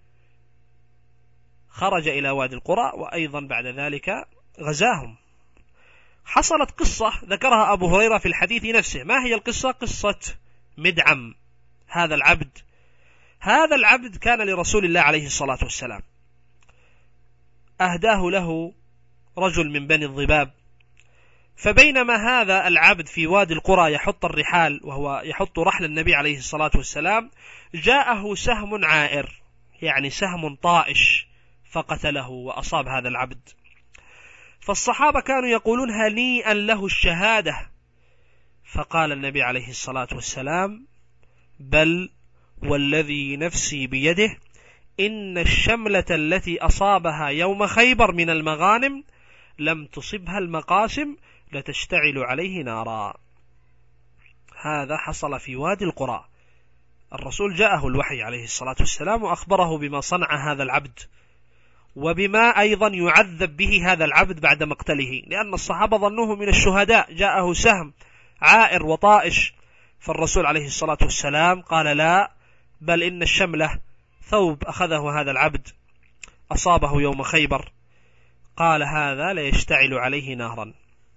خرج إلى وادي القرى وأيضا بعد ذلك غزاهم. حصلت قصة ذكرها أبو هريرة في الحديث نفسه. ما هي القصة؟ قصة مدعم هذا العبد. هذا العبد كان لرسول الله عليه الصلاة والسلام، أهداه له رجل من بني الضباب، فبينما هذا العبد في وادي القرى يحط الرحال وهو يحط رحل النبي عليه الصلاة والسلام، جاءه سهم عائر، يعني سهم طائش، فقتله وأصاب هذا العبد. فالصحابة كانوا يقولون: هنيئا له الشهادة. فقال النبي عليه الصلاة والسلام: بل والذي نفسي بيده إن الشملة التي أصابها يوم خيبر من المغانم لم تصبها المقاسم لتشتعل عليه نارا. هذا حصل في وادي القرى. الرسول جاءه الوحي عليه الصلاة والسلام وأخبره بما صنع هذا العبد، وبما أيضا يعذب به هذا العبد بعد مقتله، لأن الصحابة ظنوه من الشهداء، جاءه سهم عائر وطائش. فالرسول عليه الصلاة والسلام قال: لا، بل إن الشملة ثوب أخذه هذا العبد أصابه يوم خيبر، قال: هذا لا يشتعل عليه نهرا.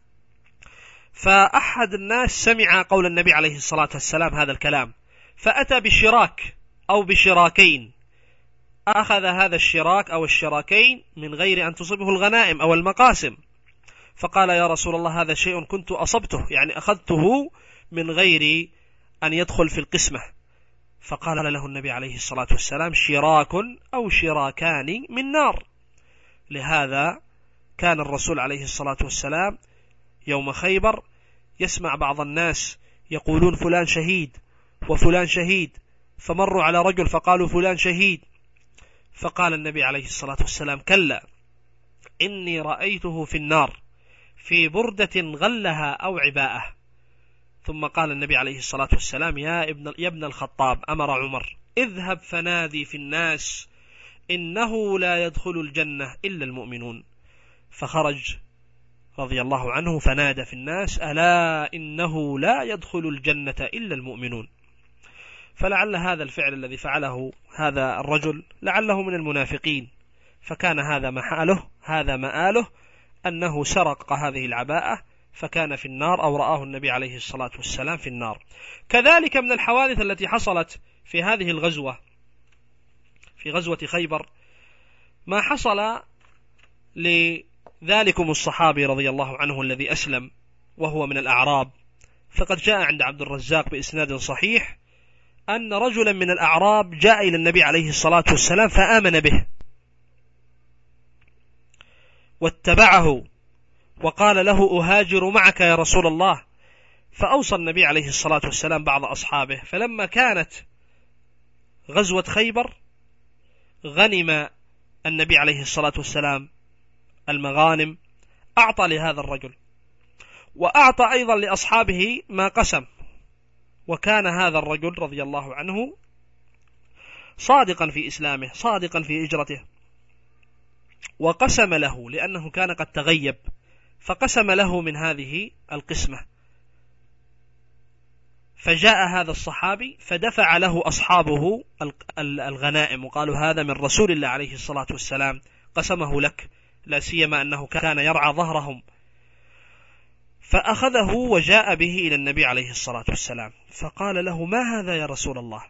فأحد الناس سمع قول النبي عليه الصلاة والسلام هذا الكلام، فأتى بشراك أو بشراكين، أخذ هذا الشراك أو الشراكين من غير أن تصبه الغنائم أو المقاسم، فقال: يا رسول الله، هذا شيء كنت أصبته، يعني أخذته من غير أن يدخل في القسمة. فقال له النبي عليه الصلاة والسلام: شراك أو شراكان من نار. لهذا كان الرسول عليه الصلاة والسلام يوم خيبر يسمع بعض الناس يقولون: فلان شهيد وفلان شهيد، فمروا على رجل فقالوا: فلان شهيد. فقال النبي عليه الصلاة والسلام: كلا، إني رأيته في النار في بردة غلها أو عباءة. ثم قال النبي عليه الصلاة والسلام: يا ابن الخطاب، أمر عمر: اذهب فنادي في الناس إنه لا يدخل الجنة إلا المؤمنون. فخرج رضي الله عنه فنادى في الناس: ألا إنه لا يدخل الجنة إلا المؤمنون. فلعل هذا الفعل الذي فعله هذا الرجل لعله من المنافقين، فكان هذا مآله أنه سرق هذه العباءة فكان في النار، أو رآه النبي عليه الصلاة والسلام في النار. كذلك من الحوادث التي حصلت في هذه الغزوة، في غزوة خيبر، ما حصل لذلكم الصحابي رضي الله عنه الذي أسلم وهو من الأعراب. فقد جاء عند عبد الرزاق بإسناد صحيح أن رجلا من الأعراب جاء إلى النبي عليه الصلاة والسلام فآمن به واتبعه وقال له: أهاجر معك يا رسول الله. فأوصى النبي عليه الصلاة والسلام بعض أصحابه، فلما كانت غزوة خيبر غنم النبي عليه الصلاة والسلام المغانم أعطى لهذا الرجل، وأعطى أيضا لأصحابه ما قسم. وكان هذا الرجل رضي الله عنه صادقا في إسلامه، صادقا في هجرته، وقسم له لأنه كان قد تغيب، فقسم له من هذه القسمة. فجاء هذا الصحابي فدفع له أصحابه الغنائم، وقالوا هذا من رسول الله عليه الصلاة والسلام، قسمه لك، لا سيما أنه كان يرعى ظهرهم. فأخذه وجاء به إلى النبي عليه الصلاة والسلام، فقال له: ما هذا يا رسول الله؟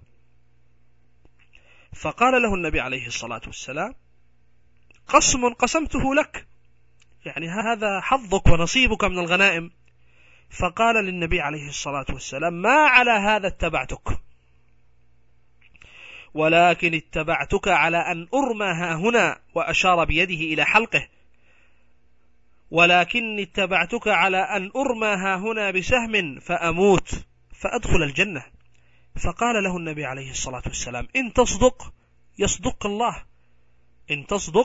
فقال له النبي عليه الصلاة والسلام: قسم قسمته لك، يعني هذا حظك ونصيبك من الغنائم. فقال للنبي عليه الصلاة والسلام: ما على هذا اتبعتك، ولكن اتبعتك على أن أرمى ها هنا، وأشار بيده إلى حلقه، ولكن اتبعتك على أن أرمى ها هنا بسهم فأموت فأدخل الجنة. فقال له النبي عليه الصلاة والسلام: إن تصدق يصدق الله، إن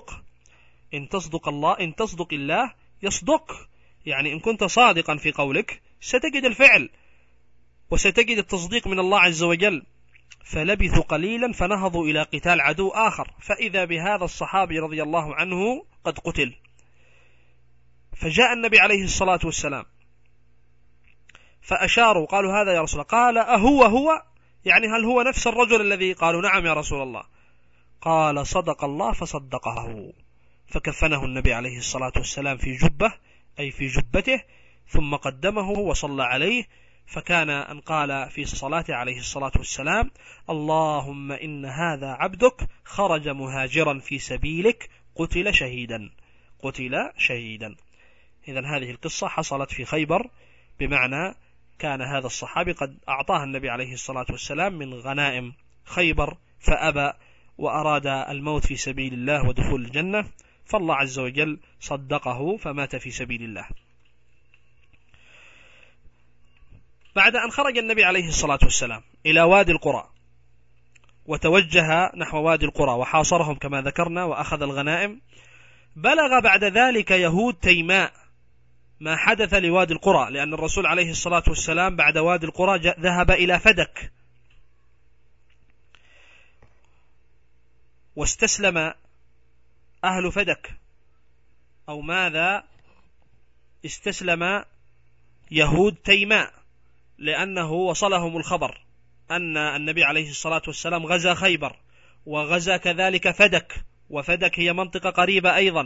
تصدق الله يصدق، يعني إن كنت صادقا في قولك ستجد الفعل وستجد التصديق من الله عز وجل. فلبثوا قليلا فنهضوا إلى قتال عدو آخر، فإذا بهذا الصحابي رضي الله عنه قد قتل. فجاء النبي عليه الصلاة والسلام فأشاروا، قالوا: هذا يا رسول الله. قال: هو يعني هل هو نفس الرجل الذي؟ قالوا: نعم يا رسول الله. قال: صدق الله فصدقه. فكفنه النبي عليه الصلاة والسلام في جبة، أي في جبته، ثم قدمه وصلى عليه. فكان أن قال في صلاته عليه الصلاة والسلام: اللهم إن هذا عبدك خرج مهاجرا في سبيلك قتل شهيدا. إذن هذه القصة حصلت في خيبر، بمعنى كان هذا الصحابي قد أعطاه النبي عليه الصلاة والسلام من غنائم خيبر فأبى، وأراد الموت في سبيل الله ودخول الجنة، فالله عز وجل صدقه فمات في سبيل الله. بعد أن خرج النبي عليه الصلاة والسلام إلى وادي القرى وتوجه نحو وادي القرى وحاصرهم كما ذكرنا وأخذ الغنائم، بلغ بعد ذلك يهود تيماء ما حدث لوادي القرى، لأن الرسول عليه الصلاة والسلام بعد وادي القرى ذهب إلى فدك، واستسلم أهل فدك، أو ماذا، استسلم يهود تيماء، لأنه وصلهم الخبر أن النبي عليه الصلاة والسلام غزا خيبر، وغزا كذلك فدك، وفدك هي منطقة قريبة أيضا،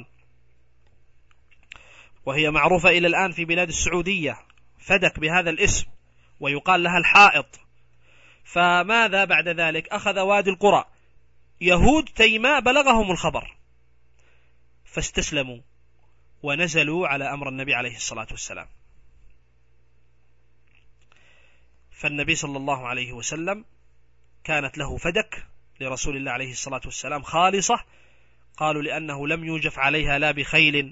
وهي معروفة إلى الآن في بلاد السعودية، فدك بهذا الاسم، ويقال لها الحائط. فماذا بعد ذلك؟ أخذ وادي القرى، يهود تيماء بلغهم الخبر فاستسلموا ونزلوا على أمر النبي عليه الصلاة والسلام. فالنبي صلى الله عليه وسلم كانت له فدك لرسول الله عليه الصلاة والسلام خالصة، قالوا لأنه لم يوجف عليها لا بخيل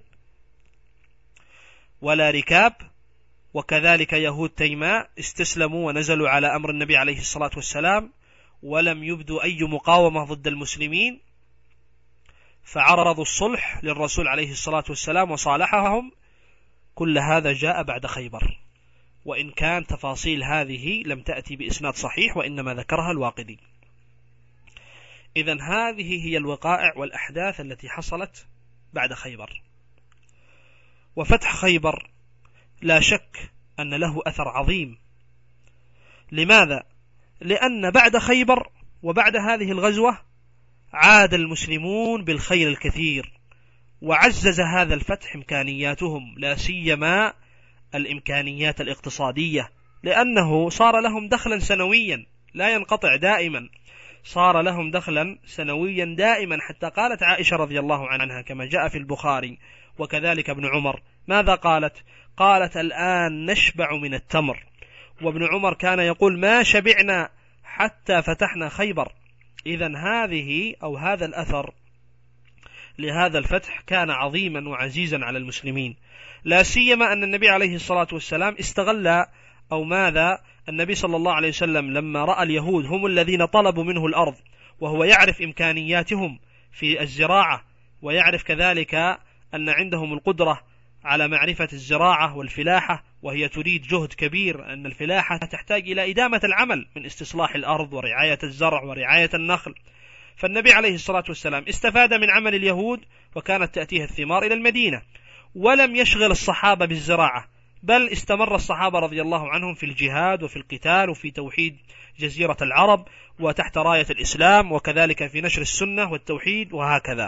ولا ركاب، وكذلك يهود تيماء استسلموا ونزلوا على أمر النبي عليه الصلاة والسلام، ولم يبدوا أي مقاومة ضد المسلمين، فعرضوا الصلح للرسول عليه الصلاة والسلام وصالحهم. كل هذا جاء بعد خيبر، وإن كان تفاصيل هذه لم تأتي بإسناد صحيح، وإنما ذكرها الواقدي. إذن هذه هي الوقائع والأحداث التي حصلت بعد خيبر. وفتح خيبر لا شك أن له أثر عظيم. لماذا؟ لأن بعد خيبر وبعد هذه الغزوة عاد المسلمون بالخير الكثير، وعزز هذا الفتح إمكانياتهم، لا سيما الإمكانيات الاقتصادية، لأنه صار لهم دخلا سنويا لا ينقطع دائما، صار لهم دخلا سنويا دائما، حتى قالت عائشة رضي الله عنها كما جاء في البخاري وكذلك ابن عمر، ماذا قالت؟ قالت: الآن نشبع من التمر. وابن عمر كان يقول: ما شبعنا حتى فتحنا خيبر. إذن هذه أو هذا الأثر لهذا الفتح كان عظيما وعزيزا على المسلمين، لا سيما أن النبي عليه الصلاة والسلام استغل، أو ماذا، النبي صلى الله عليه وسلم لما رأى اليهود هم الذين طلبوا منه الأرض، وهو يعرف إمكانياتهم في الزراعة، ويعرف كذلك أن عندهم القدرة على معرفة الزراعة والفلاحة، وهي تريد جهد كبير، أن الفلاحة تحتاج إلى إدامة العمل من استصلاح الأرض ورعاية الزرع ورعاية النخل. فالنبي عليه الصلاة والسلام استفاد من عمل اليهود، وكانت تأتيه الثمار إلى المدينة، ولم يشغل الصحابة بالزراعة، بل استمر الصحابة رضي الله عنهم في الجهاد وفي القتال وفي توحيد جزيرة العرب وتحت راية الإسلام، وكذلك في نشر السنة والتوحيد وهكذا.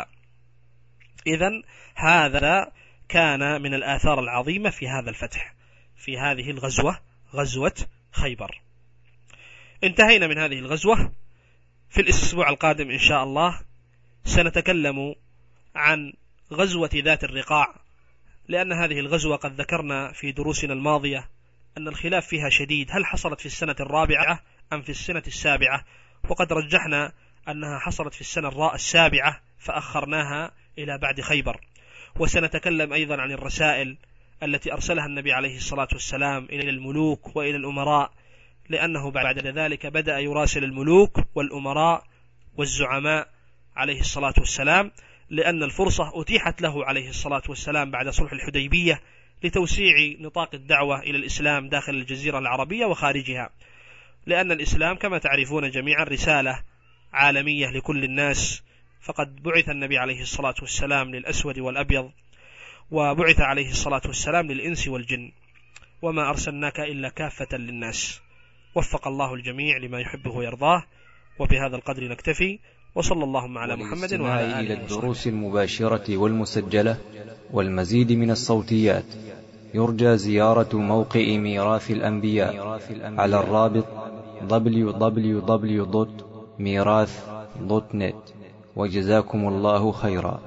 إذن هذا كان من الآثار العظيمة في هذا الفتح، في هذه الغزوة، غزوة خيبر. انتهينا من هذه الغزوة. في الأسبوع القادم إن شاء الله سنتكلم عن غزوة ذات الرقاع، لأن هذه الغزوة قد ذكرنا في دروسنا الماضية أن الخلاف فيها شديد، هل حصلت في السنة الرابعة أم في السنة السابعة؟ وقد رجحنا أنها حصلت في السنة السابعة فأخرناها إلى بعد خيبر. وسنتكلم أيضا عن الرسائل التي أرسلها النبي عليه الصلاة والسلام إلى الملوك وإلى الأمراء، لأنه بعد ذلك بدأ يراسل الملوك والأمراء والزعماء عليه الصلاة والسلام، لأن الفرصة أتيحت له عليه الصلاة والسلام بعد صلح الحديبية لتوسيع نطاق الدعوة إلى الإسلام داخل الجزيرة العربية وخارجها، لأن الإسلام كما تعرفون جميعا رسالة عالمية لكل الناس، فقد بعث النبي عليه الصلاة والسلام للأسود والأبيض، وبعث عليه الصلاة والسلام للإنس والجن، وما أرسلناك إلا كافة للناس. وفق الله الجميع لما يحبه ويرضاه. وبهذا القدر نكتفي، وصلى اللهم على محمد وعلى آله إلى الدروس المباشرة والمسجلة والمزيد من الصوتيات يرجى زيارة موقع ميراث الأنبياء على الرابط www.mirath.net. وجزاكم الله خيرا.